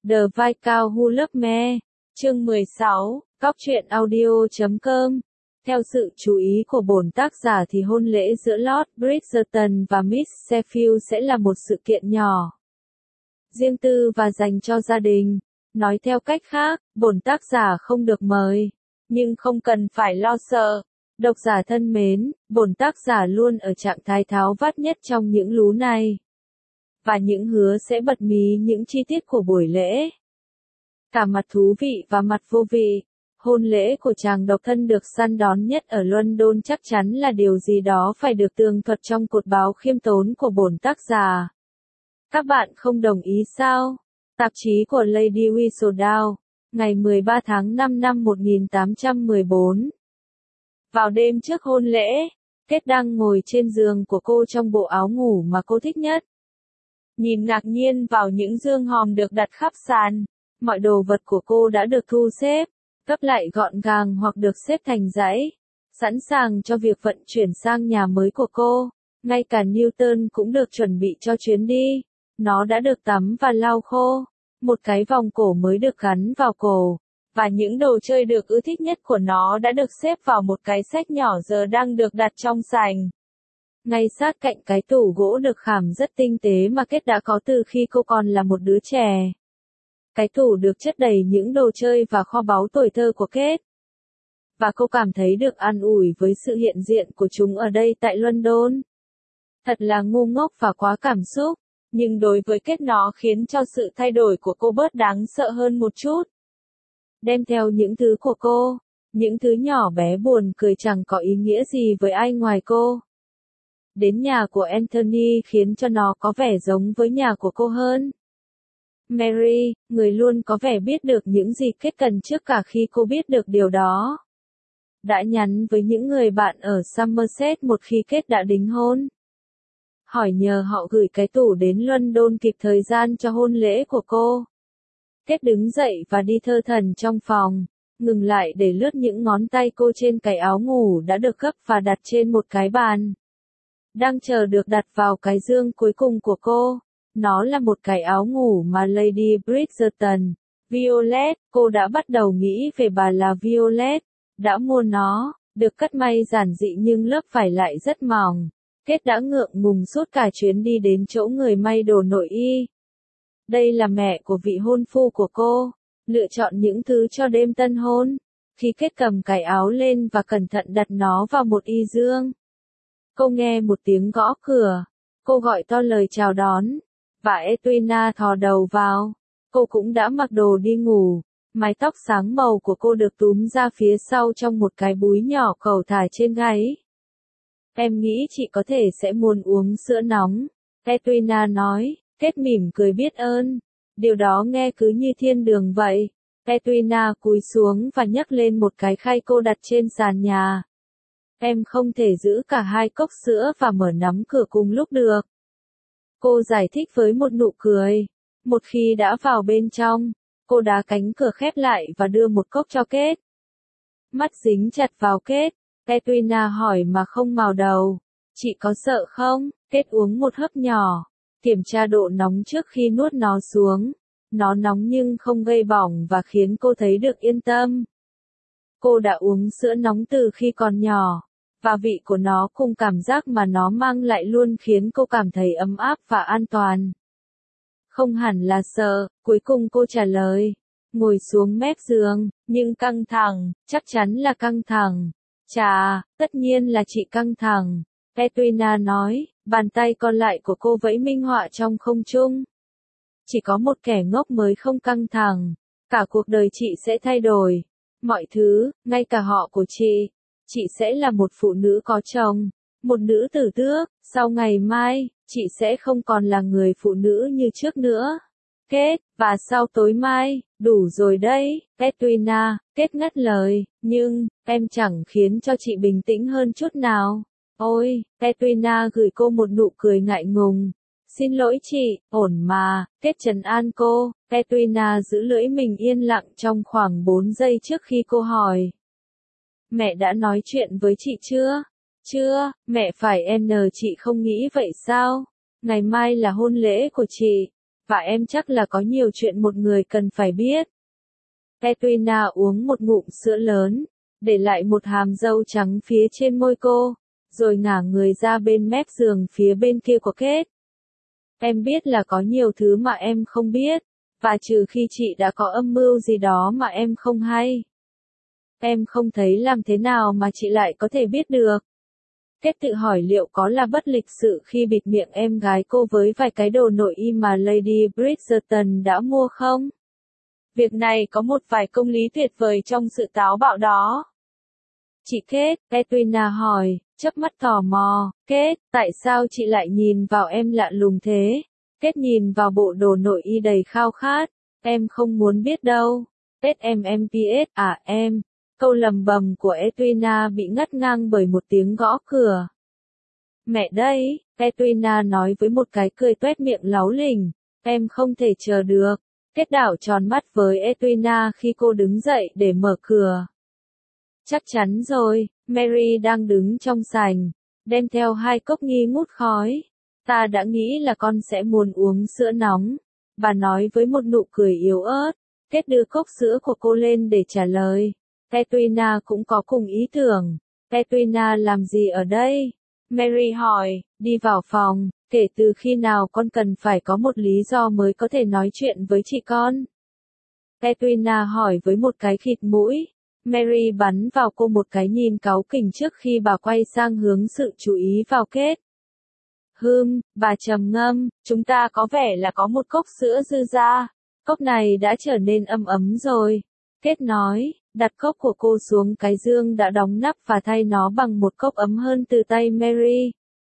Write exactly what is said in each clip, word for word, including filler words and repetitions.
The Vai Cao Who Love Me, chương mười sáu, cóc truyện audio chấm com. Theo sự chú ý của bổn tác giả thì hôn lễ giữa Lord Bridgerton và Miss Sheffield sẽ là một sự kiện nhỏ, riêng tư và dành cho gia đình. Nói theo cách khác, bổn tác giả không được mời, nhưng không cần phải lo sợ. Độc giả thân mến, bổn tác giả luôn ở trạng thái tháo vát nhất trong những lú này, và những hứa sẽ bật mí những chi tiết của buổi lễ, cả mặt thú vị và mặt vô vị. Hôn lễ của chàng độc thân được săn đón nhất ở London chắc chắn là điều gì đó phải được tường thuật trong cột báo khiêm tốn của bổn tác giả. Các bạn không đồng ý sao? Tạp chí của Lady Whistledown, ngày mười ba tháng năm năm một nghìn tám trăm mười bốn. Vào đêm trước hôn lễ, Kate đang ngồi trên giường của cô trong bộ áo ngủ mà cô thích nhất. Nhìn ngạc nhiên vào những dương hòm được đặt khắp sàn, mọi đồ vật của cô đã được thu xếp, gấp lại gọn gàng hoặc được xếp thành dãy, sẵn sàng cho việc vận chuyển sang nhà mới của cô. Ngay cả Newton cũng được chuẩn bị cho chuyến đi. Nó đã được tắm và lau khô, một cái vòng cổ mới được gắn vào cổ, và những đồ chơi được ưa thích nhất của nó đã được xếp vào một cái xách nhỏ giờ đang được đặt trong sành, ngay sát cạnh cái tủ gỗ được khảm rất tinh tế mà Kate đã có từ khi cô còn là một đứa trẻ. Cái tủ được chất đầy những đồ chơi và kho báu tuổi thơ của Kate, và cô cảm thấy được an ủi với sự hiện diện của chúng ở đây tại London. Thật là ngu ngốc và quá cảm xúc, nhưng đối với Kate nó khiến cho sự thay đổi của cô bớt đáng sợ hơn một chút. Đem theo những thứ của cô, những thứ nhỏ bé buồn cười chẳng có ý nghĩa gì với ai ngoài cô. Đến nhà của Anthony khiến cho nó có vẻ giống với nhà của cô hơn. Mary, người luôn có vẻ biết được những gì Kate cần trước cả khi cô biết được điều đó, đã nhắn với những người bạn ở Somerset một khi Kate đã đính hôn, hỏi nhờ họ gửi cái tủ đến London kịp thời gian cho hôn lễ của cô. Kate đứng dậy và đi thơ thẩn trong phòng, ngừng lại để lướt những ngón tay cô trên cái áo ngủ đã được gấp và đặt trên một cái bàn, đang chờ được đặt vào cái dương cuối cùng của cô. Nó là một cái áo ngủ mà Lady Bridgerton, Violet, cô đã bắt đầu nghĩ về bà là Violet, đã mua nó, được cắt may giản dị nhưng lớp vải lại rất mỏng. Kate đã ngượng ngùng suốt cả chuyến đi đến chỗ người may đồ nội y. Đây là mẹ của vị hôn phu của cô, lựa chọn những thứ cho đêm tân hôn. Khi Kate cầm cái áo lên và cẩn thận đặt nó vào một y dương, cô nghe một tiếng gõ cửa. Cô gọi to lời chào đón, và Edwina thò đầu vào. Cô cũng đã mặc đồ đi ngủ, mái tóc sáng màu của cô được túm ra phía sau trong một cái búi nhỏ cẩu thả trên gáy. Em nghĩ chị có thể sẽ muốn uống sữa nóng, Edwina nói. Kate mỉm cười biết ơn. Điều đó nghe cứ như thiên đường vậy. Edwina cúi xuống và nhấc lên một cái khay cô đặt trên sàn nhà. Em không thể giữ cả hai cốc sữa và mở nắm cửa cùng lúc được, cô giải thích với một nụ cười. Một khi đã vào bên trong, cô đá cánh cửa khép lại và đưa một cốc cho Kate. Mắt dính chặt vào Kate, Edwina hỏi mà không mào đầu. Chị có sợ không? Kate uống một hớp nhỏ, kiểm tra độ nóng trước khi nuốt nó xuống. Nó nóng nhưng không gây bỏng và khiến cô thấy được yên tâm. Cô đã uống sữa nóng từ khi còn nhỏ, và vị của nó cùng cảm giác mà nó mang lại luôn khiến cô cảm thấy ấm áp và an toàn. Không hẳn là sợ, cuối cùng cô trả lời. Ngồi xuống mép giường, nhưng căng thẳng, chắc chắn là căng thẳng. Chà, tất nhiên là chị căng thẳng, Edwina nói, bàn tay còn lại của cô vẫy minh họa trong không trung. Chỉ có một kẻ ngốc mới không căng thẳng, cả cuộc đời chị sẽ thay đổi. Mọi thứ, ngay cả họ của chị. Chị sẽ là một phụ nữ có chồng, một nữ tử tước. Sau ngày mai, chị sẽ không còn là người phụ nữ như trước nữa. Kate, và sau tối mai, đủ rồi đấy, Edwina. Kate ngắt lời, nhưng, em chẳng khiến cho chị bình tĩnh hơn chút nào. Ôi, Edwina gửi cô một nụ cười ngại ngùng. Xin lỗi chị, ổn mà, Kate trấn an cô. Edwina giữ lưỡi mình yên lặng trong khoảng bốn giây trước khi cô hỏi. Mẹ đã nói chuyện với chị chưa? Chưa, mẹ phải n chị không nghĩ vậy sao? Ngày mai là hôn lễ của chị. và em chắc là có nhiều chuyện một người cần phải biết. Edwina uống một ngụm sữa lớn, để lại một hàm dâu trắng phía trên môi cô, rồi ngả người ra bên mép giường phía bên kia của Kate. Em biết là có nhiều thứ mà em không biết, và trừ khi chị đã có âm mưu gì đó mà em không hay. Em không thấy làm thế nào mà chị lại có thể biết được. Kate tự hỏi liệu có là bất lịch sự khi bịt miệng em gái cô với vài cái đồ nội y mà Lady Bridgerton đã mua không? Việc này có một vài công lý tuyệt vời trong sự táo bạo đó. Chị Kate, Edwina hỏi, chớp mắt tò mò, Kate, tại sao chị lại nhìn vào em lạ lùng thế? Kate nhìn vào bộ đồ nội y đầy khao khát, em không muốn biết đâu. Tết em em pê ét à em. Câu lầm bầm của Edwina bị ngắt ngang bởi một tiếng gõ cửa. Mẹ đây, Edwina nói với một cái cười toét miệng láu lình, em không thể chờ được. Kết đảo tròn mắt với Edwina khi cô đứng dậy để mở cửa. Chắc chắn rồi, Mary đang đứng trong sảnh, đem theo hai cốc nghi ngút khói. Ta đã nghĩ là con sẽ muốn uống sữa nóng. Bà nói với một nụ cười yếu ớt. Kết đưa cốc sữa của cô lên để trả lời. Edwina cũng có cùng ý tưởng. Edwina làm gì ở đây? Mary hỏi, đi vào phòng, kể từ khi nào con cần phải có một lý do mới có thể nói chuyện với chị con? Edwina hỏi với một cái khịt mũi. Mary bắn vào cô một cái nhìn cáu kỉnh trước khi bà quay sang hướng sự chú ý vào Kate. Hừm, bà trầm ngâm, chúng ta có vẻ là có một cốc sữa dư ra. Cốc này đã trở nên ấm ấm rồi. Kate nói, đặt cốc của cô xuống cái dương đã đóng nắp và thay nó bằng một cốc ấm hơn từ tay Mary.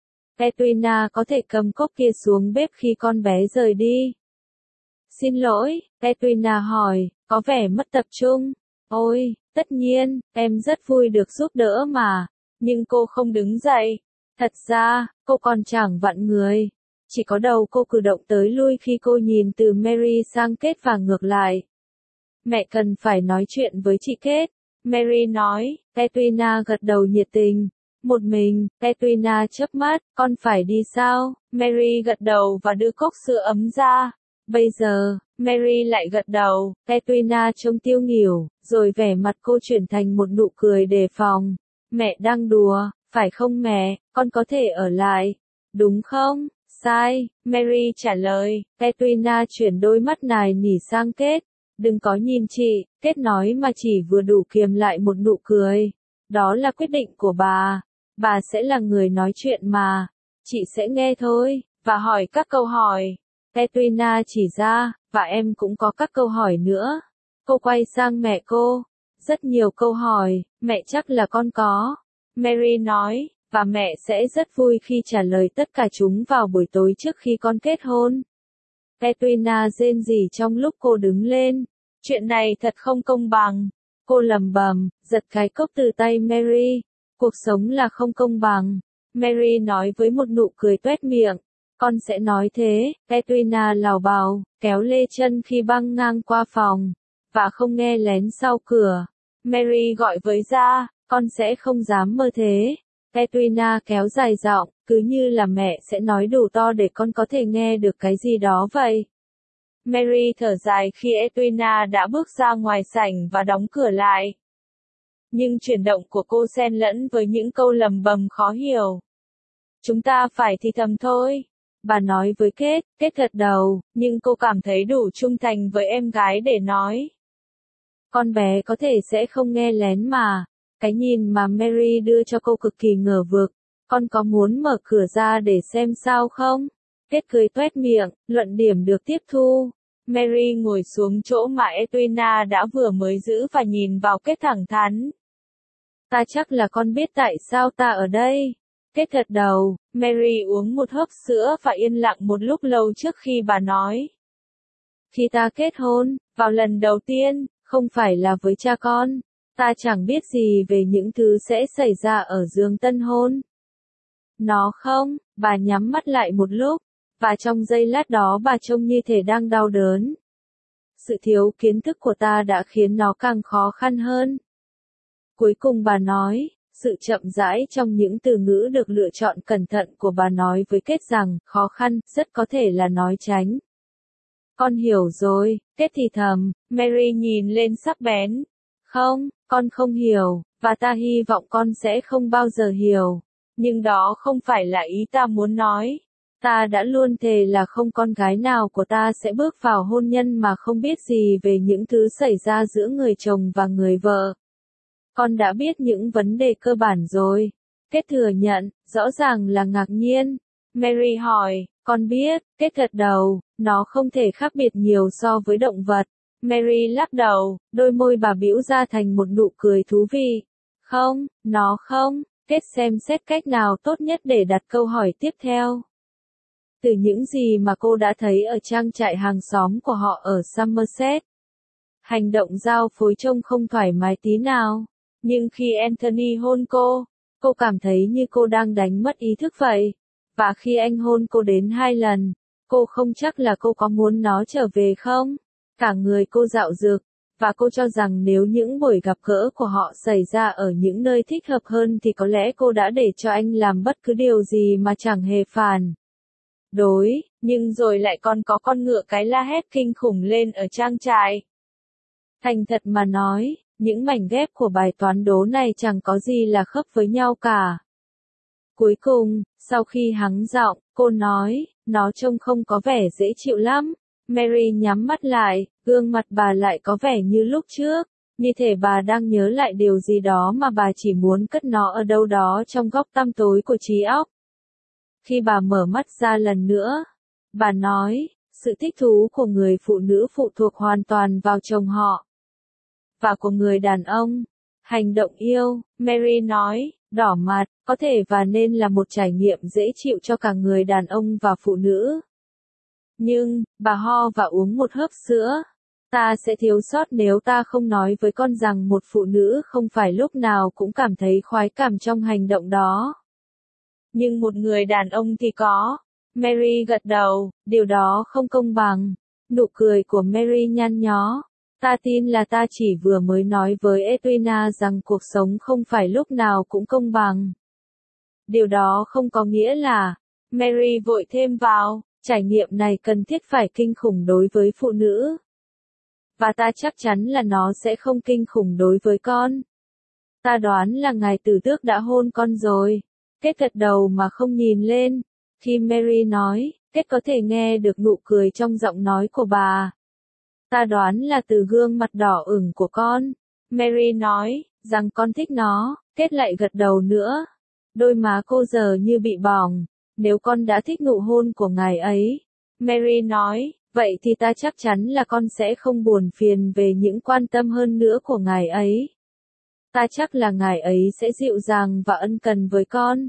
Edwina có thể cầm cốc kia xuống bếp khi con bé rời đi. Xin lỗi, Edwina hỏi, có vẻ mất tập trung. Ôi, tất nhiên, em rất vui được giúp đỡ mà. Nhưng cô không đứng dậy. Thật ra, cô còn chẳng vặn người. Chỉ có đầu cô cử động tới lui khi cô nhìn từ Mary sang Kate và ngược lại. Mẹ cần phải nói chuyện với chị Kate. Mary nói, Edwina gật đầu nhiệt tình. Một mình, Edwina chớp mắt, con phải đi sao? Mary gật đầu và đưa cốc sữa ấm ra. Bây giờ, Mary lại gật đầu, Edwina trông tiêu nghỉu, rồi vẻ mặt cô chuyển thành một nụ cười đề phòng. Mẹ đang đùa, phải không mẹ, con có thể ở lại. Đúng không? Sai, Mary trả lời, Edwina chuyển đôi mắt nài nỉ sang Kate. Đừng có nhìn chị, Kate nói mà chỉ vừa đủ kiềm lại một nụ cười. Đó là quyết định của bà. Bà sẽ là người nói chuyện mà. Chị sẽ nghe thôi, và hỏi các câu hỏi. Edwina chỉ ra, và em cũng có các câu hỏi nữa. Cô quay sang mẹ cô. Rất nhiều câu hỏi, mẹ chắc là con có. Mary nói, và mẹ sẽ rất vui khi trả lời tất cả chúng vào buổi tối trước khi con kết hôn. Edwina rên rỉ trong lúc cô đứng lên. Chuyện này thật không công bằng. Cô lầm bầm, giật cái cốc từ tay Mary. Cuộc sống là không công bằng. Mary nói với một nụ cười toét miệng. Con sẽ nói thế, Edwina lảo bào, kéo lê chân khi băng ngang qua phòng, và không nghe lén sau cửa. Mary gọi với ra, con sẽ không dám mơ thế. Edwina kéo dài giọng, cứ như là mẹ sẽ nói đủ to để con có thể nghe được cái gì đó vậy. Mary thở dài khi Edwina đã bước ra ngoài sảnh và đóng cửa lại. Nhưng chuyển động của cô xen lẫn với những câu lầm bầm khó hiểu. Chúng ta phải thì thầm thôi. Bà nói với Kate, Kate gật đầu, nhưng cô cảm thấy đủ trung thành với em gái để nói. Con bé có thể sẽ không nghe lén mà. Cái nhìn mà Mary đưa cho cô cực kỳ ngờ vực. Con có muốn mở cửa ra để xem sao không? Kate cười toét miệng, luận điểm được tiếp thu. Mary ngồi xuống chỗ mà Edwina đã vừa mới giữ và nhìn vào Kate thẳng thắn. Ta chắc là con biết tại sao ta ở đây. Kate gật đầu, Mary uống một hớp sữa và yên lặng một lúc lâu trước khi bà nói. Khi ta kết hôn, vào lần đầu tiên, không phải là với cha con, ta chẳng biết gì về những thứ sẽ xảy ra ở giường tân hôn. Nó không, bà nhắm mắt lại một lúc, và trong giây lát đó bà trông như thể đang đau đớn. Sự thiếu kiến thức của ta đã khiến nó càng khó khăn hơn. Cuối cùng bà nói, sự chậm rãi trong những từ ngữ được lựa chọn cẩn thận của bà nói với Kate rằng, khó khăn, rất có thể là nói tránh. Con hiểu rồi, Kết thì thầm, Mary nhìn lên sắc bén. Không, con không hiểu, và ta hy vọng con sẽ không bao giờ hiểu. Nhưng đó không phải là ý ta muốn nói. Ta đã luôn thề là không con gái nào của ta sẽ bước vào hôn nhân mà không biết gì về những thứ xảy ra giữa người chồng và người vợ. Con đã biết những vấn đề cơ bản rồi. Kết thừa nhận, rõ ràng là ngạc nhiên. Mary hỏi, con biết, Kết gật đầu, nó không thể khác biệt nhiều so với động vật. Mary lắc đầu, đôi môi bà bĩu ra thành một nụ cười thú vị. Không, nó không. Kết xem xét cách nào tốt nhất để đặt câu hỏi tiếp theo. Từ những gì mà cô đã thấy ở trang trại hàng xóm của họ ở Somerset, hành động giao phối trông không thoải mái tí nào. Nhưng khi Anthony hôn cô, cô cảm thấy như cô đang đánh mất ý thức vậy. Và khi anh hôn cô đến hai lần, cô không chắc là cô có muốn nó trở về không. Cả người cô dạo dực, và cô cho rằng nếu những buổi gặp gỡ của họ xảy ra ở những nơi thích hợp hơn thì có lẽ cô đã để cho anh làm bất cứ điều gì mà chẳng hề phản đối, nhưng rồi lại còn có con ngựa cái la hét kinh khủng lên ở trang trại. Thành thật mà nói, những mảnh ghép của bài toán đố này chẳng có gì là khớp với nhau cả. Cuối cùng, sau khi hắng giọng, cô nói, nó trông không có vẻ dễ chịu lắm. Mary nhắm mắt lại, gương mặt bà lại có vẻ như lúc trước, như thể bà đang nhớ lại điều gì đó mà bà chỉ muốn cất nó ở đâu đó trong góc tăm tối của trí óc. Khi bà mở mắt ra lần nữa, bà nói, sự thích thú của người phụ nữ phụ thuộc hoàn toàn vào chồng họ. Và của người đàn ông, hành động yêu, Mary nói, đỏ mặt, có thể và nên là một trải nghiệm dễ chịu cho cả người đàn ông và phụ nữ. Nhưng, bà ho và uống một hớp sữa. Ta sẽ thiếu sót nếu ta không nói với con rằng một phụ nữ không phải lúc nào cũng cảm thấy khoái cảm trong hành động đó. Nhưng một người đàn ông thì có. Mary gật đầu, điều đó không công bằng. Nụ cười của Mary nhăn nhó. Ta tin là ta chỉ vừa mới nói với Edwina rằng cuộc sống không phải lúc nào cũng công bằng. Điều đó không có nghĩa là, Mary vội thêm vào, trải nghiệm này cần thiết phải kinh khủng đối với phụ nữ. Và ta chắc chắn là nó sẽ không kinh khủng đối với con. Ta đoán là ngài tử tước đã hôn con rồi. Kết gật đầu mà không nhìn lên. Khi Mary nói, Kết có thể nghe được nụ cười trong giọng nói của bà. Ta đoán là từ gương mặt đỏ ửng của con. Mary nói, rằng con thích nó. Kết lại gật đầu nữa. Đôi má cô giờ như bị bỏng. Nếu con đã thích nụ hôn của ngài ấy. Mary nói, vậy thì ta chắc chắn là con sẽ không buồn phiền về những quan tâm hơn nữa của ngài ấy. Ta chắc là ngài ấy sẽ dịu dàng và ân cần với con.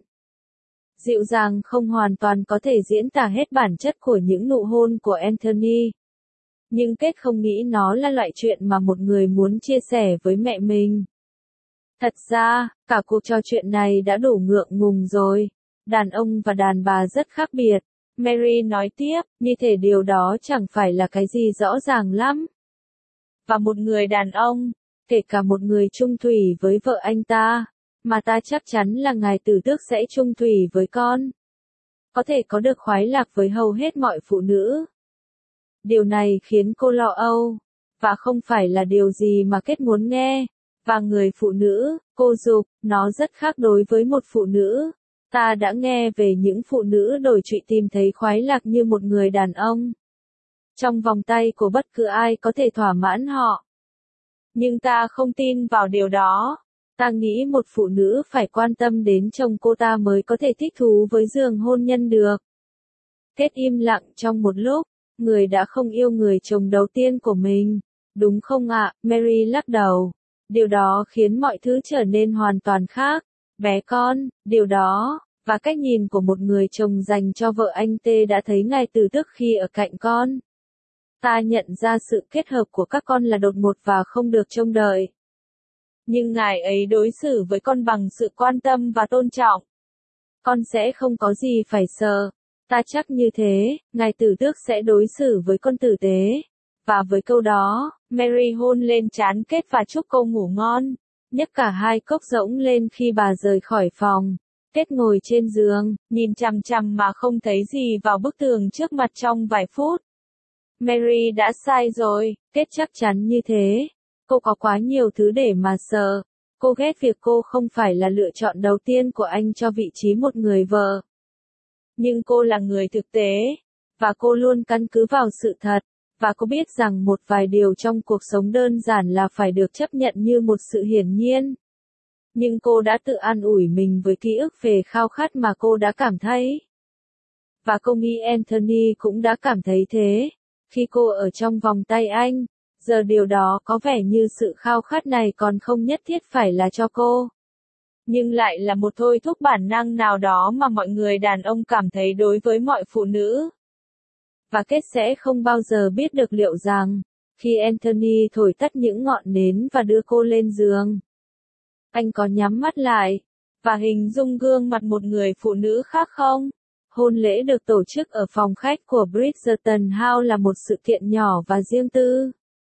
Dịu dàng không hoàn toàn có thể diễn tả hết bản chất của những nụ hôn của Anthony. Nhưng Kết không nghĩ nó là loại chuyện mà một người muốn chia sẻ với mẹ mình. Thật ra, cả cuộc trò chuyện này đã đủ ngượng ngùng rồi. Đàn ông và đàn bà rất khác biệt. Mary nói tiếp, như thể điều đó chẳng phải là cái gì rõ ràng lắm. Và một người đàn ông, kể cả một người chung thủy với vợ anh ta, mà ta chắc chắn là ngài tử tước sẽ chung thủy với con. Có thể có được khoái lạc với hầu hết mọi phụ nữ. Điều này khiến cô lo âu, và không phải là điều gì mà Kết muốn nghe. Và người phụ nữ, cô dục, nó rất khác đối với một phụ nữ. Ta đã nghe về những phụ nữ đổi trụy tìm thấy khoái lạc như một người đàn ông. Trong vòng tay của bất cứ ai có thể thỏa mãn họ. Nhưng ta không tin vào điều đó. Ta nghĩ một phụ nữ phải quan tâm đến chồng cô ta mới có thể thích thú với giường hôn nhân được. Kết im lặng trong một lúc. Người đã không yêu người chồng đầu tiên của mình. Đúng không ạ? Mary lắc đầu. Điều đó khiến mọi thứ trở nên hoàn toàn khác. Bé con, điều đó, và cách nhìn của một người chồng dành cho vợ anh T đã thấy ngài tử tước khi ở cạnh con. Ta nhận ra sự kết hợp của các con là đột ngột và không được trông đợi. Nhưng ngài ấy đối xử với con bằng sự quan tâm và tôn trọng. Con sẽ không có gì phải sợ. Ta chắc như thế, ngài tử tước sẽ đối xử với con tử tế. Và với câu đó, Mary hôn lên trán Kết và chúc cô ngủ ngon. Nhấc cả hai cốc rỗng lên khi bà rời khỏi phòng. Kết ngồi trên giường, nhìn chằm chằm mà không thấy gì vào bức tường trước mặt trong vài phút. Mary đã sai rồi, kết chắc chắn như thế. Cô có quá nhiều thứ để mà sợ. Cô ghét việc cô không phải là lựa chọn đầu tiên của anh cho vị trí một người vợ. Nhưng cô là người thực tế, và cô luôn căn cứ vào sự thật, và cô biết rằng một vài điều trong cuộc sống đơn giản là phải được chấp nhận như một sự hiển nhiên. Nhưng cô đã tự an ủi mình với ký ức về khao khát mà cô đã cảm thấy. Và cô nghĩ Anthony cũng đã cảm thấy thế, khi cô ở trong vòng tay anh. Giờ điều đó có vẻ như sự khao khát này còn không nhất thiết phải là cho cô, nhưng lại là một thôi thúc bản năng nào đó mà mọi người đàn ông cảm thấy đối với mọi phụ nữ. Và Kate sẽ không bao giờ biết được liệu rằng, khi Anthony thổi tắt những ngọn nến và đưa cô lên giường, anh có nhắm mắt lại, và hình dung gương mặt một người phụ nữ khác không? Hôn lễ được tổ chức ở phòng khách của Bridgerton House là một sự kiện nhỏ và riêng tư.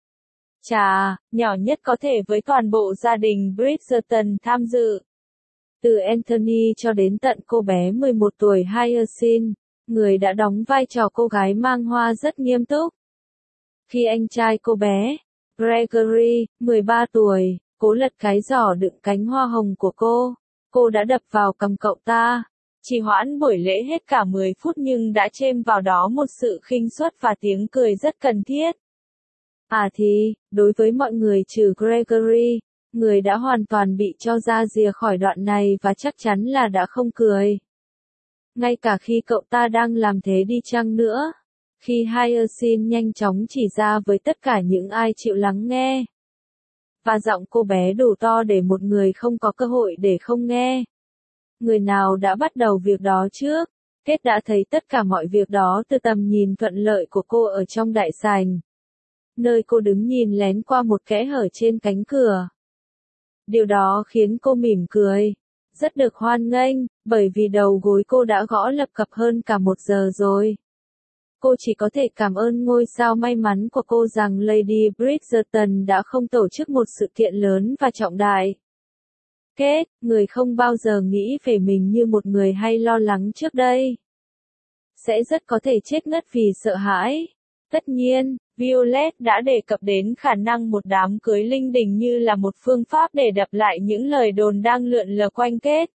Chà, nhỏ nhất có thể với toàn bộ gia đình Bridgerton tham dự. Từ Anthony cho đến tận cô bé mười một tuổi Hyacinth, người đã đóng vai trò cô gái mang hoa rất nghiêm túc. Khi anh trai cô bé, Gregory, mười ba tuổi, cố lật cái giỏ đựng cánh hoa hồng của cô, cô đã đập vào cằm cậu ta. Trì hoãn buổi lễ hết cả mười phút nhưng đã chêm vào đó một sự khinh suất và tiếng cười rất cần thiết. À thì, đối với mọi người trừ Gregory, người đã hoàn toàn bị cho ra rìa khỏi đoạn này và chắc chắn là đã không cười. Ngay cả khi cậu ta đang làm thế đi chăng nữa, khi Hyacinth nhanh chóng chỉ ra với tất cả những ai chịu lắng nghe. Và giọng cô bé đủ to để một người không có cơ hội để không nghe. Người nào đã bắt đầu việc đó trước? Kate đã thấy tất cả mọi việc đó từ tầm nhìn thuận lợi của cô ở trong đại sảnh, nơi cô đứng nhìn lén qua một kẽ hở trên cánh cửa. Điều đó khiến cô mỉm cười, rất được hoan nghênh, bởi vì đầu gối cô đã gõ lập cập hơn cả một giờ rồi. Cô chỉ có thể cảm ơn ngôi sao may mắn của cô rằng Lady Bridgerton đã không tổ chức một sự kiện lớn và trọng đại. Kate, người không bao giờ nghĩ về mình như một người hay lo lắng trước đây, sẽ rất có thể chết ngất vì sợ hãi. Tất nhiên, Violet đã đề cập đến khả năng một đám cưới linh đình như là một phương pháp để đập lại những lời đồn đang lượn lờ quanh Kate,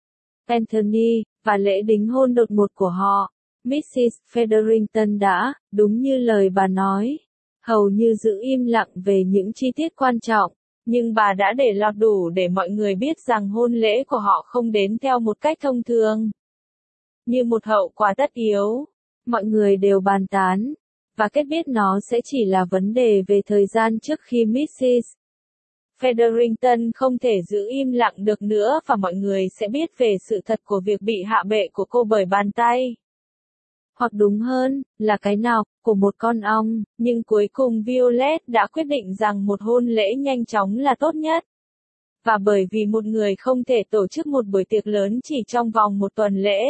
Anthony, và lễ đính hôn đột ngột của họ. mít xít Featherington đã, đúng như lời bà nói, hầu như giữ im lặng về những chi tiết quan trọng, nhưng bà đã để lọt đủ để mọi người biết rằng hôn lễ của họ không đến theo một cách thông thường, như một hậu quả tất yếu. Mọi người đều bàn tán, và Kate biết nó sẽ chỉ là vấn đề về thời gian trước khi mít xít Featherington không thể giữ im lặng được nữa và mọi người sẽ biết về sự thật của việc bị hạ bệ của cô bởi bàn tay. Hoặc đúng hơn, là cái nào, của một con ong, nhưng cuối cùng Violet đã quyết định rằng một hôn lễ nhanh chóng là tốt nhất. Và bởi vì một người không thể tổ chức một buổi tiệc lớn chỉ trong vòng một tuần lễ,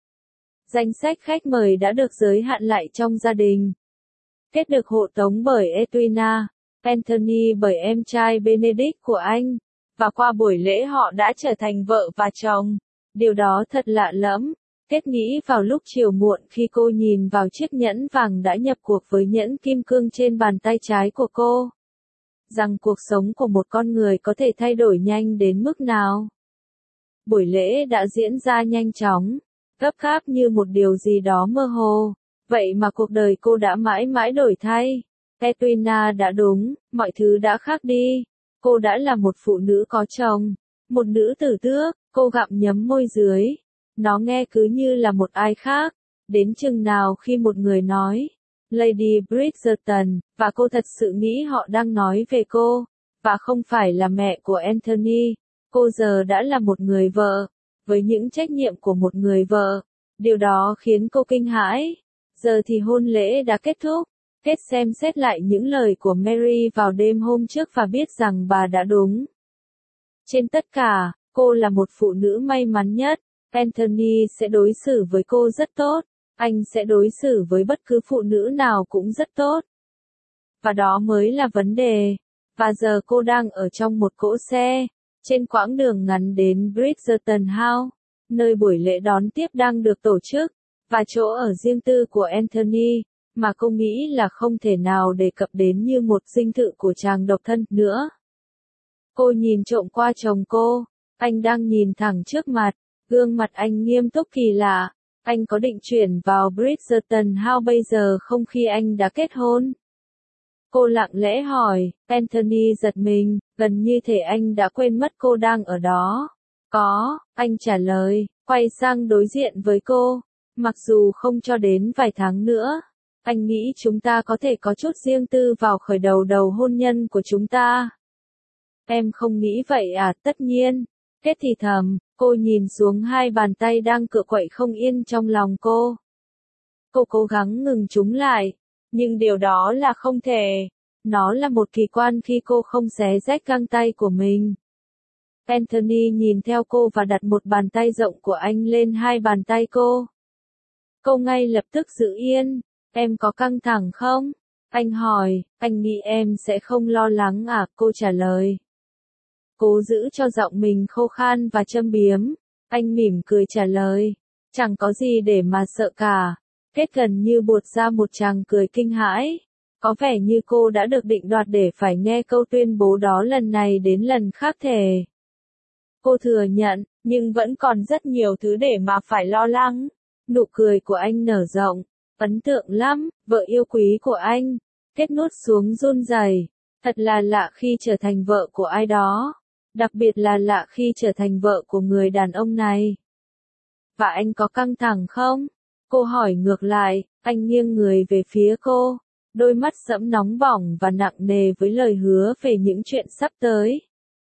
danh sách khách mời đã được giới hạn lại trong gia đình. Kết được hộ tống bởi Edwina, Anthony bởi em trai Benedict của anh, và qua buổi lễ họ đã trở thành vợ và chồng. Điều đó thật lạ lẫm. Kate nghĩ vào lúc chiều muộn khi cô nhìn vào chiếc nhẫn vàng đã nhập cuộc với nhẫn kim cương trên bàn tay trái của cô, rằng cuộc sống của một con người có thể thay đổi nhanh đến mức nào. Buổi lễ đã diễn ra nhanh chóng, gấp gáp như một điều gì đó mơ hồ, vậy mà cuộc đời cô đã mãi mãi đổi thay. Edwina đã đúng, mọi thứ đã khác đi. Cô đã là một phụ nữ có chồng, một nữ tử tước, cô gặm nhấm môi dưới. Nó nghe cứ như là một ai khác, đến chừng nào khi một người nói, Lady Bridgerton, và cô thật sự nghĩ họ đang nói về cô, và không phải là mẹ của Anthony. Cô giờ đã là một người vợ, với những trách nhiệm của một người vợ. Điều đó khiến cô kinh hãi. Giờ thì hôn lễ đã kết thúc. Kate xem xét lại những lời của Mary vào đêm hôm trước và biết rằng bà đã đúng. Trên tất cả, cô là một phụ nữ may mắn nhất. Anthony sẽ đối xử với cô rất tốt. Anh sẽ đối xử với bất cứ phụ nữ nào cũng rất tốt. Và đó mới là vấn đề. Và giờ cô đang ở trong một cỗ xe, trên quãng đường ngắn đến Bridgerton House, nơi buổi lễ đón tiếp đang được tổ chức, và chỗ ở riêng tư của Anthony, mà cô nghĩ là không thể nào đề cập đến như một dinh thự của chàng độc thân nữa. Cô nhìn trộm qua chồng cô, anh đang nhìn thẳng trước mặt, gương mặt anh nghiêm túc kỳ lạ. Anh có định chuyển vào Bridgerton House bây giờ không khi anh đã kết hôn? Cô lặng lẽ hỏi, Anthony giật mình, gần như thể anh đã quên mất cô đang ở đó. Có, anh trả lời, quay sang đối diện với cô, mặc dù không cho đến vài tháng nữa. Anh nghĩ chúng ta có thể có chút riêng tư vào khởi đầu đầu hôn nhân của chúng ta. Em không nghĩ vậy à, tất nhiên. Kết thì thầm, cô nhìn xuống hai bàn tay đang cựa quậy không yên trong lòng cô. Cô cố gắng ngừng chúng lại, nhưng điều đó là không thể. Nó là một kỳ quan khi cô không xé rách găng tay của mình. Anthony nhìn theo cô và đặt một bàn tay rộng của anh lên hai bàn tay cô. Cô ngay lập tức giữ yên. Em có căng thẳng không? Anh hỏi, anh nghĩ em sẽ không lo lắng à? Cô trả lời. Cố giữ cho giọng mình khô khan và châm biếm. Anh mỉm cười trả lời. Chẳng có gì để mà sợ cả. Kết gần như buột ra một tràng cười kinh hãi. Có vẻ như cô đã được định đoạt để phải nghe câu tuyên bố đó lần này đến lần khác thề. Cô thừa nhận, nhưng vẫn còn rất nhiều thứ để mà phải lo lắng. Nụ cười của anh nở rộng. Ấn tượng lắm, vợ yêu quý của anh. Kết nuốt xuống run rẩy. Thật là lạ khi trở thành vợ của ai đó. Đặc biệt là lạ khi trở thành vợ của người đàn ông này. Và anh có căng thẳng không? Cô hỏi ngược lại, anh nghiêng người về phía cô. Đôi mắt sẫm nóng bỏng và nặng nề với lời hứa về những chuyện sắp tới.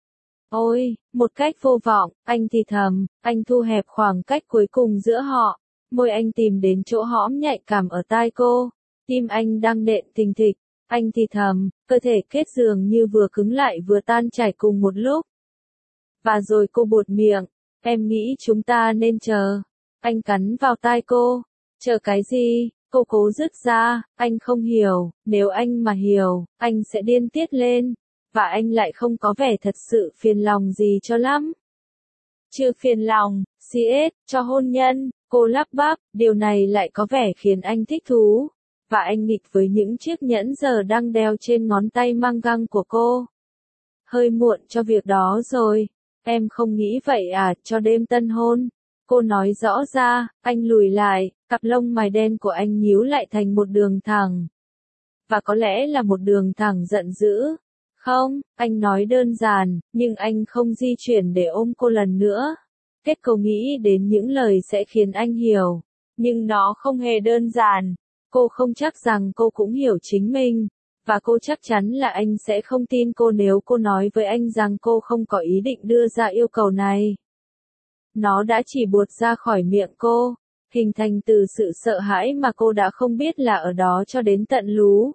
Ôi, một cách vô vọng, anh thì thầm, anh thu hẹp khoảng cách cuối cùng giữa họ. Môi anh tìm đến chỗ hõm nhạy cảm ở tai cô. Tim anh đang nện thình thịch. Anh thì thầm, cơ thể kết dường như vừa cứng lại vừa tan chảy cùng một lúc. Và rồi cô buột miệng, em nghĩ chúng ta nên chờ. Anh cắn vào tai cô. Chờ cái gì? Cô cố dứt ra, anh không hiểu, nếu anh mà hiểu, anh sẽ điên tiết lên. Và anh lại không có vẻ thật sự phiền lòng gì cho lắm. Chưa phiền lòng, xê ét, cho hôn nhân, cô lắp bắp, điều này lại có vẻ khiến anh thích thú. Và anh nghịch với những chiếc nhẫn giờ đang đeo trên ngón tay mang găng của cô. Hơi muộn cho việc đó rồi, em không nghĩ vậy à, cho đêm tân hôn. Cô nói rõ ra, anh lùi lại, cặp lông mày đen của anh nhíu lại thành một đường thẳng. Và có lẽ là một đường thẳng giận dữ. Không, anh nói đơn giản, nhưng anh không di chuyển để ôm cô lần nữa. Kết cô nghĩ đến những lời sẽ khiến anh hiểu. Nhưng nó không hề đơn giản. Cô không chắc rằng cô cũng hiểu chính mình. Và cô chắc chắn là anh sẽ không tin cô nếu cô nói với anh rằng cô không có ý định đưa ra yêu cầu này. Nó đã chỉ buột ra khỏi miệng cô, hình thành từ sự sợ hãi mà cô đã không biết là ở đó cho đến tận lú.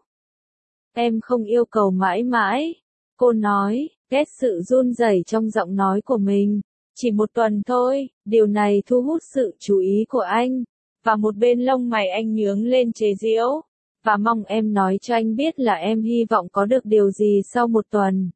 Em không yêu cầu mãi mãi. Cô nói, ghét sự run rẩy trong giọng nói của mình. Chỉ một tuần thôi, điều này thu hút sự chú ý của anh. Và một bên lông mày anh nhướng lên chế giễu. Và mong em nói cho anh biết là em hy vọng có được điều gì sau một tuần.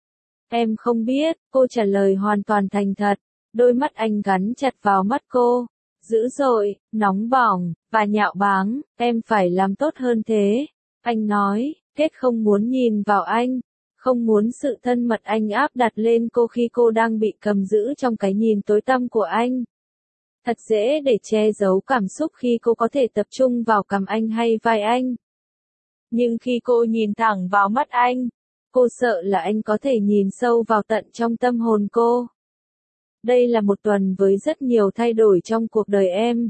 Em không biết, cô trả lời hoàn toàn thành thật. Đôi mắt anh gắn chặt vào mắt cô. Dữ dội, nóng bỏng, và nhạo báng, em phải làm tốt hơn thế. Anh nói, Kết không muốn nhìn vào anh. Không muốn sự thân mật anh áp đặt lên cô khi cô đang bị cầm giữ trong cái nhìn tối tăm của anh. Thật dễ để che giấu cảm xúc khi cô có thể tập trung vào cằm anh hay vai anh. Nhưng khi cô nhìn thẳng vào mắt anh, cô sợ là anh có thể nhìn sâu vào tận trong tâm hồn cô. Đây là một tuần với rất nhiều thay đổi trong cuộc đời em.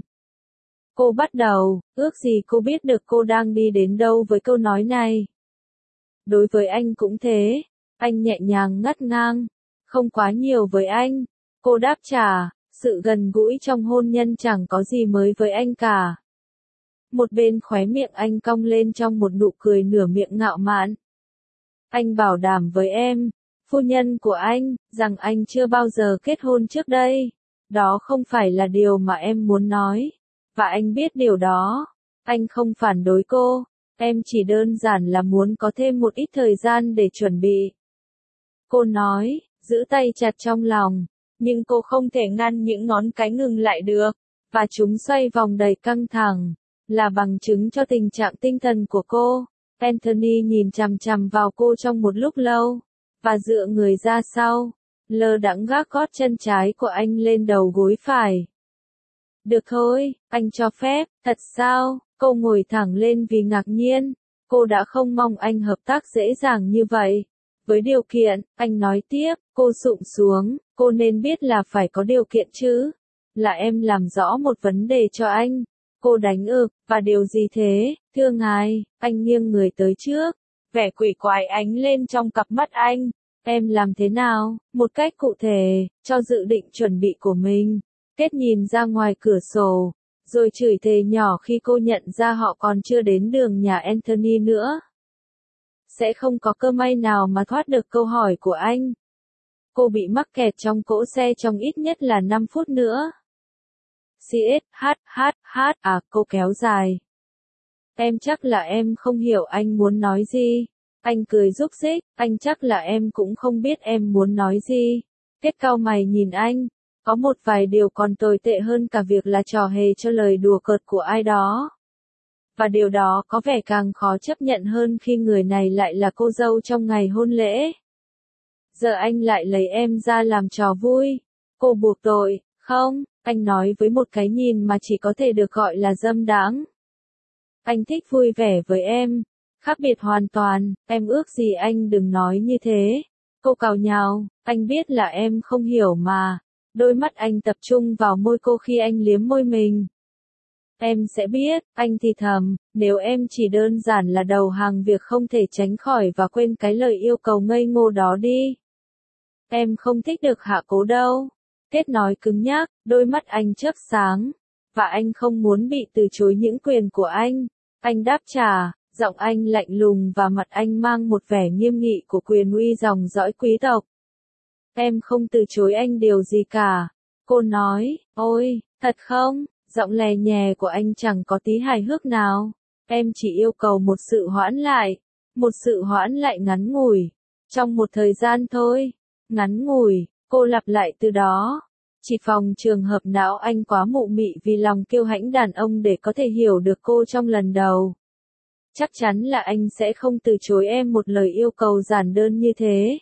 Cô bắt đầu, ước gì cô biết được cô đang đi đến đâu với câu nói này. Đối với anh cũng thế, anh nhẹ nhàng ngắt ngang, không quá nhiều với anh. Cô đáp trả, sự gần gũi trong hôn nhân chẳng có gì mới với anh cả. Một bên khóe miệng anh cong lên trong một nụ cười nửa miệng ngạo mạn. Anh bảo đảm với em, phu nhân của anh, rằng anh chưa bao giờ kết hôn trước đây. Đó không phải là điều mà em muốn nói. Và anh biết điều đó. Anh không phản đối cô. Em chỉ đơn giản là muốn có thêm một ít thời gian để chuẩn bị. Cô nói, giữ tay chặt trong lòng. Nhưng cô không thể ngăn những ngón cái ngừng lại được. Và chúng xoay vòng đầy căng thẳng. là bằng chứng cho tình trạng tinh thần của cô. Anthony nhìn chằm chằm vào cô trong một lúc lâu, và dựa người ra sau, lơ đãng gác gót chân trái của anh lên đầu gối phải. Được thôi, anh cho phép, thật sao? Cô ngồi thẳng lên vì ngạc nhiên, cô đã không mong anh hợp tác dễ dàng như vậy. Với điều kiện, anh nói tiếp, cô sụp xuống, cô nên biết là phải có điều kiện chứ. Là em làm rõ một vấn đề cho anh. Cô đánh ực, và điều gì thế, thưa ngài, anh nghiêng người tới trước. Vẻ quỷ quái ánh lên trong cặp mắt anh. Em làm thế nào, một cách cụ thể, cho dự định chuẩn bị của mình. Kết nhìn ra ngoài cửa sổ, rồi chửi thề nhỏ khi cô nhận ra họ còn chưa đến đường nhà Anthony nữa. Sẽ không có cơ may nào mà thoát được câu hỏi của anh. Cô bị mắc kẹt trong cỗ xe trong ít nhất là năm phút nữa. xê ét hát hát hát à, cô kéo dài. Em chắc là em không hiểu anh muốn nói gì. Anh cười rúc rích, anh chắc là em cũng không biết em muốn nói gì. Kết cau mày nhìn anh, có một vài điều còn tồi tệ hơn cả việc là trò hề cho lời đùa cợt của ai đó. Và điều đó có vẻ càng khó chấp nhận hơn khi người này lại là cô dâu trong ngày hôn lễ. Giờ anh lại lấy em ra làm trò vui. Cô buộc tội, không, anh nói với một cái nhìn mà chỉ có thể được gọi là dâm đãng. Anh thích vui vẻ với em. Khác biệt hoàn toàn, em ước gì anh đừng nói như thế. Cô cào nhào, anh biết là em không hiểu mà. Đôi mắt anh tập trung vào môi cô khi anh liếm môi mình. Em sẽ biết, anh thì thầm, nếu em chỉ đơn giản là đầu hàng việc không thể tránh khỏi và quên cái lời yêu cầu ngây ngô đó đi. Em không thích được hạ cố đâu. Kết nói cứng nhắc, đôi mắt anh chớp sáng. Và anh không muốn bị từ chối những quyền của anh. Anh đáp trả, giọng anh lạnh lùng và mặt anh mang một vẻ nghiêm nghị của quyền uy dòng dõi quý tộc. Em không từ chối anh điều gì cả. Cô nói, ôi, thật không? Giọng lè nhè của anh chẳng có tí hài hước nào. Em chỉ yêu cầu một sự hoãn lại. Một sự hoãn lại ngắn ngủi. Trong một thời gian thôi. Ngắn ngủi, cô lặp lại từ đó. Chỉ phòng trường hợp não anh quá mụ mị vì lòng kiêu hãnh đàn ông để có thể hiểu được cô trong lần đầu. Chắc chắn là anh sẽ không từ chối em một lời yêu cầu giản đơn như thế.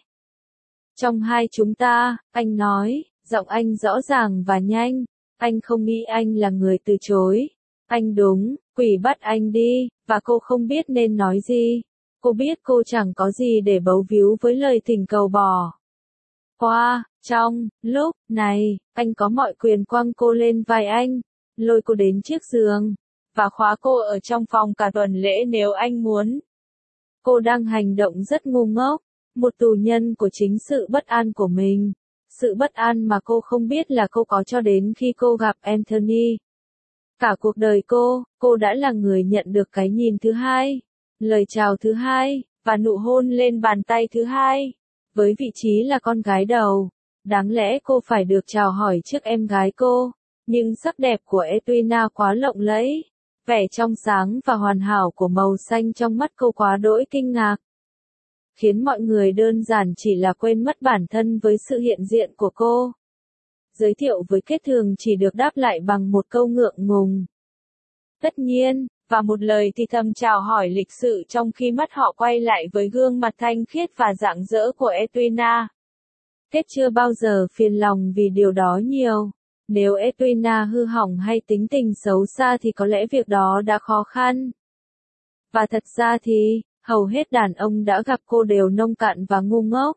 Trong hai chúng ta, anh nói, giọng anh rõ ràng và nhanh. Anh không nghĩ anh là người từ chối. Anh đúng, quỷ bắt anh đi, và cô không biết nên nói gì. Cô biết cô chẳng có gì để bấu víu với lời thỉnh cầu bỏ qua. Trong lúc này, anh có mọi quyền quăng cô lên vai anh, lôi cô đến chiếc giường, và khóa cô ở trong phòng cả tuần lễ nếu anh muốn. Cô đang hành động rất ngu ngốc, một tù nhân của chính sự bất an của mình. Sự bất an mà cô không biết là cô có cho đến khi cô gặp Anthony. Cả cuộc đời cô, cô đã là người nhận được cái nhìn thứ hai, lời chào thứ hai, và nụ hôn lên bàn tay thứ hai. Với vị trí là con gái đầu, đáng lẽ cô phải được chào hỏi trước em gái cô. Nhưng sắc đẹp của Edwina quá lộng lẫy, vẻ trong sáng và hoàn hảo của màu xanh trong mắt cô quá đỗi kinh ngạc. Khiến mọi người đơn giản chỉ là quên mất bản thân với sự hiện diện của cô. Giới thiệu với Kết thường chỉ được đáp lại bằng một câu ngượng ngùng. Tất nhiên, và một lời thì thầm chào hỏi lịch sự trong khi mắt họ quay lại với gương mặt thanh khiết và rạng rỡ của Edwina. Kết chưa bao giờ phiền lòng vì điều đó nhiều. Nếu Edwina hư hỏng hay tính tình xấu xa thì có lẽ việc đó đã khó khăn. Và thật ra thì, hầu hết đàn ông đã gặp cô đều nông cạn và ngu ngốc.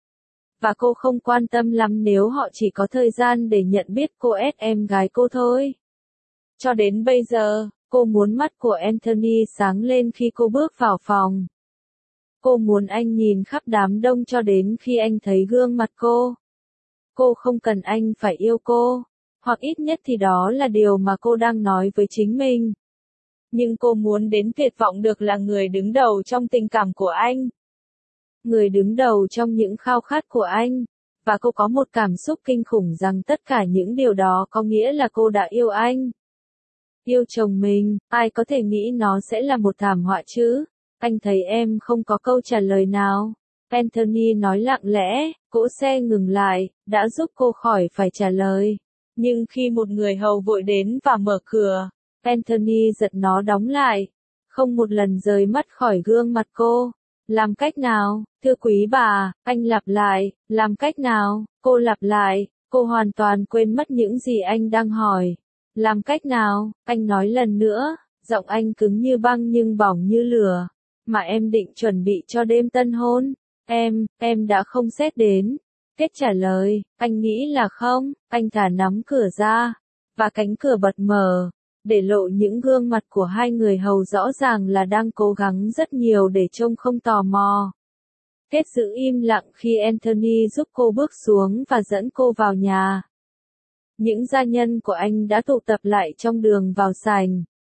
Và cô không quan tâm lắm nếu họ chỉ có thời gian để nhận biết cô ét em gái cô thôi. Cho đến bây giờ, cô muốn mắt của Anthony sáng lên khi cô bước vào phòng. Cô muốn anh nhìn khắp đám đông cho đến khi anh thấy gương mặt cô. Cô không cần anh phải yêu cô, hoặc ít nhất thì đó là điều mà cô đang nói với chính mình. Nhưng cô muốn đến tuyệt vọng được là người đứng đầu trong tình cảm của anh. Người đứng đầu trong những khao khát của anh. Và cô có một cảm xúc kinh khủng rằng tất cả những điều đó có nghĩa là cô đã yêu anh. Yêu chồng mình, ai có thể nghĩ nó sẽ là một thảm họa chứ? Anh thấy em không có câu trả lời nào. Anthony nói lặng lẽ, cỗ xe ngừng lại, đã giúp cô khỏi phải trả lời. Nhưng khi một người hầu vội đến và mở cửa, Anthony giật nó đóng lại, không một lần rời mắt khỏi gương mặt cô. Làm cách nào, thưa quý bà, anh lặp lại, làm cách nào, cô lặp lại, cô hoàn toàn quên mất những gì anh đang hỏi. Làm cách nào, anh nói lần nữa, giọng anh cứng như băng nhưng bỏng như lửa. Mà em định chuẩn bị cho đêm tân hôn, em, em đã không xét đến. Kết trả lời, anh nghĩ là không, anh thả nắm cửa ra, và cánh cửa bật mở, để lộ những gương mặt của hai người hầu rõ ràng là đang cố gắng rất nhiều để trông không tò mò. Kết giữ im lặng khi Anthony giúp cô bước xuống và dẫn cô vào nhà. Những gia nhân của anh đã tụ tập lại trong đường vào sảnh.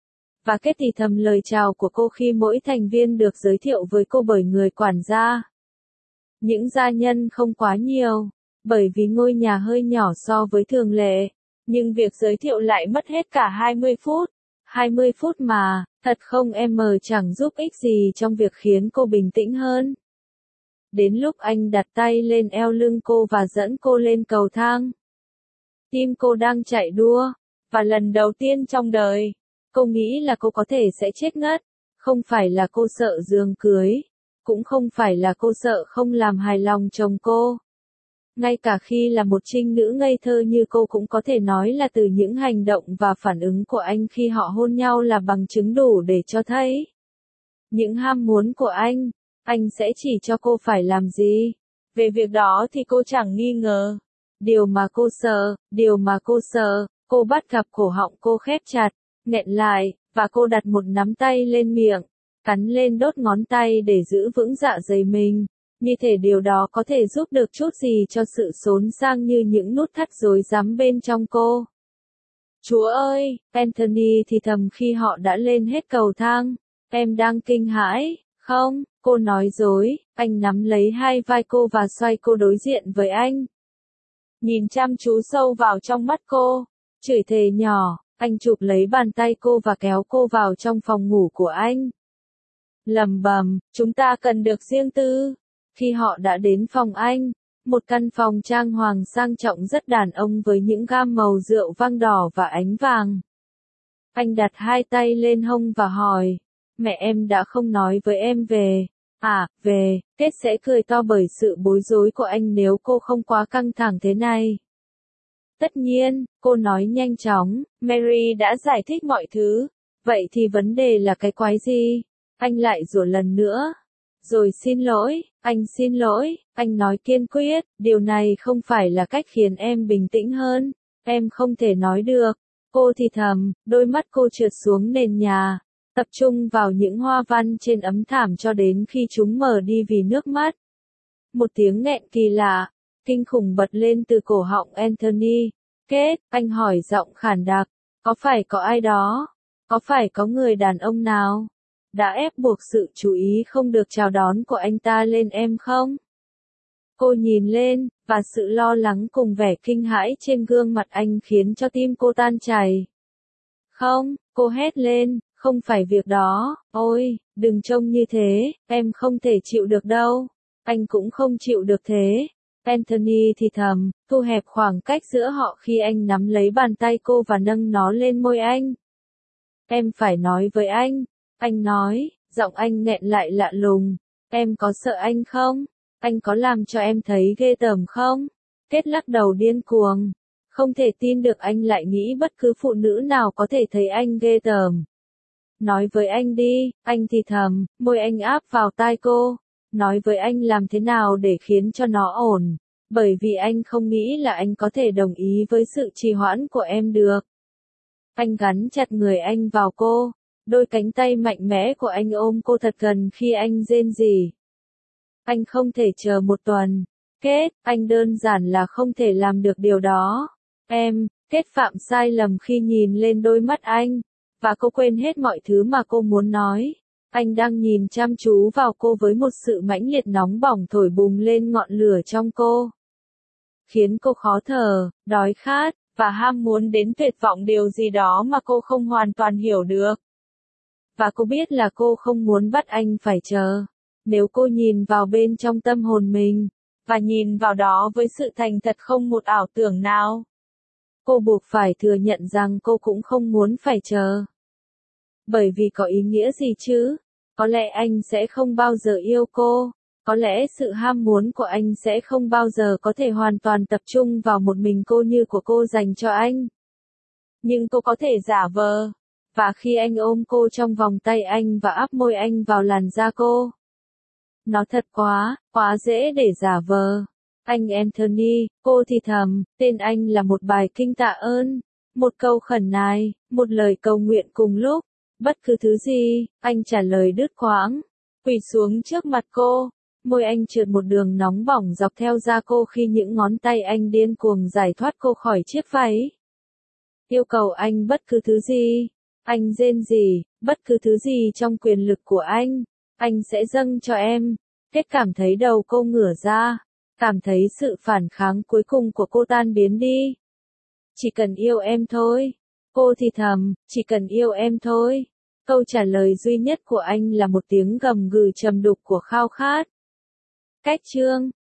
Và Kết thì thầm lời chào của cô khi mỗi thành viên được giới thiệu với cô bởi người quản gia. Những gia nhân không quá nhiều, bởi vì ngôi nhà hơi nhỏ so với thường lệ. Nhưng việc giới thiệu lại mất hết cả hai mươi phút. hai mươi phút mà, thật không em mờ chẳng giúp ích gì trong việc khiến cô bình tĩnh hơn. Đến lúc anh đặt tay lên eo lưng cô và dẫn cô lên cầu thang. Tim cô đang chạy đua, và lần đầu tiên trong đời, cô nghĩ là cô có thể sẽ chết ngất. Không phải là cô sợ giường cưới, cũng không phải là cô sợ không làm hài lòng chồng cô. Ngay cả khi là một trinh nữ ngây thơ như cô cũng có thể nói là từ những hành động và phản ứng của anh khi họ hôn nhau là bằng chứng đủ để cho thấy những ham muốn của anh, anh sẽ chỉ cho cô phải làm gì. Về việc đó thì cô chẳng nghi ngờ. Điều mà cô sợ, điều mà cô sợ, cô bắt gặp cổ họng cô khép chặt, nghẹn lại, và cô đặt một nắm tay lên miệng, cắn lên đốt ngón tay để giữ vững dạ dày mình. Như thể điều đó có thể giúp được chút gì cho sự xốn sang như những nút thắt rối rắm bên trong cô. Chúa ơi, Anthony thì thầm khi họ đã lên hết cầu thang. Em đang kinh hãi, không? Cô nói dối. Anh nắm lấy hai vai cô và xoay cô đối diện với anh. Nhìn chăm chú sâu vào trong mắt cô, chửi thề nhỏ, anh chụp lấy bàn tay cô và kéo cô vào trong phòng ngủ của anh. Lầm bầm, chúng ta cần được riêng tư. Khi họ đã đến phòng anh, một căn phòng trang hoàng sang trọng rất đàn ông với những gam màu rượu vang đỏ và ánh vàng. Anh đặt hai tay lên hông và hỏi, mẹ em đã không nói với em về. À, về, Kết sẽ cười to bởi sự bối rối của anh nếu cô không quá căng thẳng thế này. Tất nhiên, cô nói nhanh chóng, Mary đã giải thích mọi thứ. Vậy thì vấn đề là cái quái gì? Anh lại rủa lần nữa. Rồi xin lỗi, anh xin lỗi, anh nói kiên quyết, điều này không phải là cách khiến em bình tĩnh hơn, em không thể nói được. Cô thì thầm, đôi mắt cô trượt xuống nền nhà, tập trung vào những hoa văn trên ấm thảm cho đến khi chúng mờ đi vì nước mắt. Một tiếng nghẹn kỳ lạ, kinh khủng bật lên từ cổ họng Anthony. Kết, anh hỏi giọng khản đặc, có phải có ai đó, có phải có người đàn ông nào đã ép buộc sự chú ý không được chào đón của anh ta lên em không? Cô nhìn lên, và sự lo lắng cùng vẻ kinh hãi trên gương mặt anh khiến cho tim cô tan chảy. Không, cô hét lên, không phải việc đó, ôi, đừng trông như thế, em không thể chịu được đâu. Anh cũng không chịu được thế. Anthony thì thầm, thu hẹp khoảng cách giữa họ khi anh nắm lấy bàn tay cô và nâng nó lên môi anh. Em phải nói với anh. Anh nói, giọng anh nghẹn lại lạ lùng. Em có sợ anh không? Anh có làm cho em thấy ghê tởm không? Kết lắc đầu điên cuồng. Không thể tin được anh lại nghĩ bất cứ phụ nữ nào có thể thấy anh ghê tởm. Nói với anh đi, anh thì thầm, môi anh áp vào tai cô. Nói với anh làm thế nào để khiến cho nó ổn. Bởi vì anh không nghĩ là anh có thể đồng ý với sự trì hoãn của em được. Anh gắn chặt người anh vào cô. Đôi cánh tay mạnh mẽ của anh ôm cô thật gần khi anh rên rỉ. Anh không thể chờ một tuần. Kết, anh đơn giản là không thể làm được điều đó. Em, Kết phạm sai lầm khi nhìn lên đôi mắt anh. Và cô quên hết mọi thứ mà cô muốn nói. Anh đang nhìn chăm chú vào cô với một sự mãnh liệt nóng bỏng thổi bùng lên ngọn lửa trong cô. Khiến cô khó thở, đói khát, và ham muốn đến tuyệt vọng điều gì đó mà cô không hoàn toàn hiểu được. Và cô biết là cô không muốn bắt anh phải chờ. Nếu cô nhìn vào bên trong tâm hồn mình, và nhìn vào đó với sự thành thật không một ảo tưởng nào, cô buộc phải thừa nhận rằng cô cũng không muốn phải chờ. Bởi vì có ý nghĩa gì chứ? Có lẽ anh sẽ không bao giờ yêu cô. Có lẽ sự ham muốn của anh sẽ không bao giờ có thể hoàn toàn tập trung vào một mình cô như của cô dành cho anh. Nhưng cô có thể giả vờ. Và khi anh ôm cô trong vòng tay anh và áp môi anh vào làn da cô. Nó thật quá, quá dễ để giả vờ. Anh Anthony, cô thì thầm, tên anh là một bài kinh tạ ơn, một câu khẩn nài, một lời cầu nguyện cùng lúc. Bất cứ thứ gì, anh trả lời đứt quãng, quỳ xuống trước mặt cô. Môi anh trượt một đường nóng bỏng dọc theo da cô khi những ngón tay anh điên cuồng giải thoát cô khỏi chiếc váy. Yêu cầu anh bất cứ thứ gì. Anh rên rỉ, bất cứ thứ gì trong quyền lực của anh, anh sẽ dâng cho em. Kết cảm thấy đầu cô ngửa ra, cảm thấy sự phản kháng cuối cùng của cô tan biến đi. Chỉ cần yêu em thôi. Cô thì thầm, chỉ cần yêu em thôi. Câu trả lời duy nhất của anh là một tiếng gầm gừ trầm đục của khao khát. Cách chương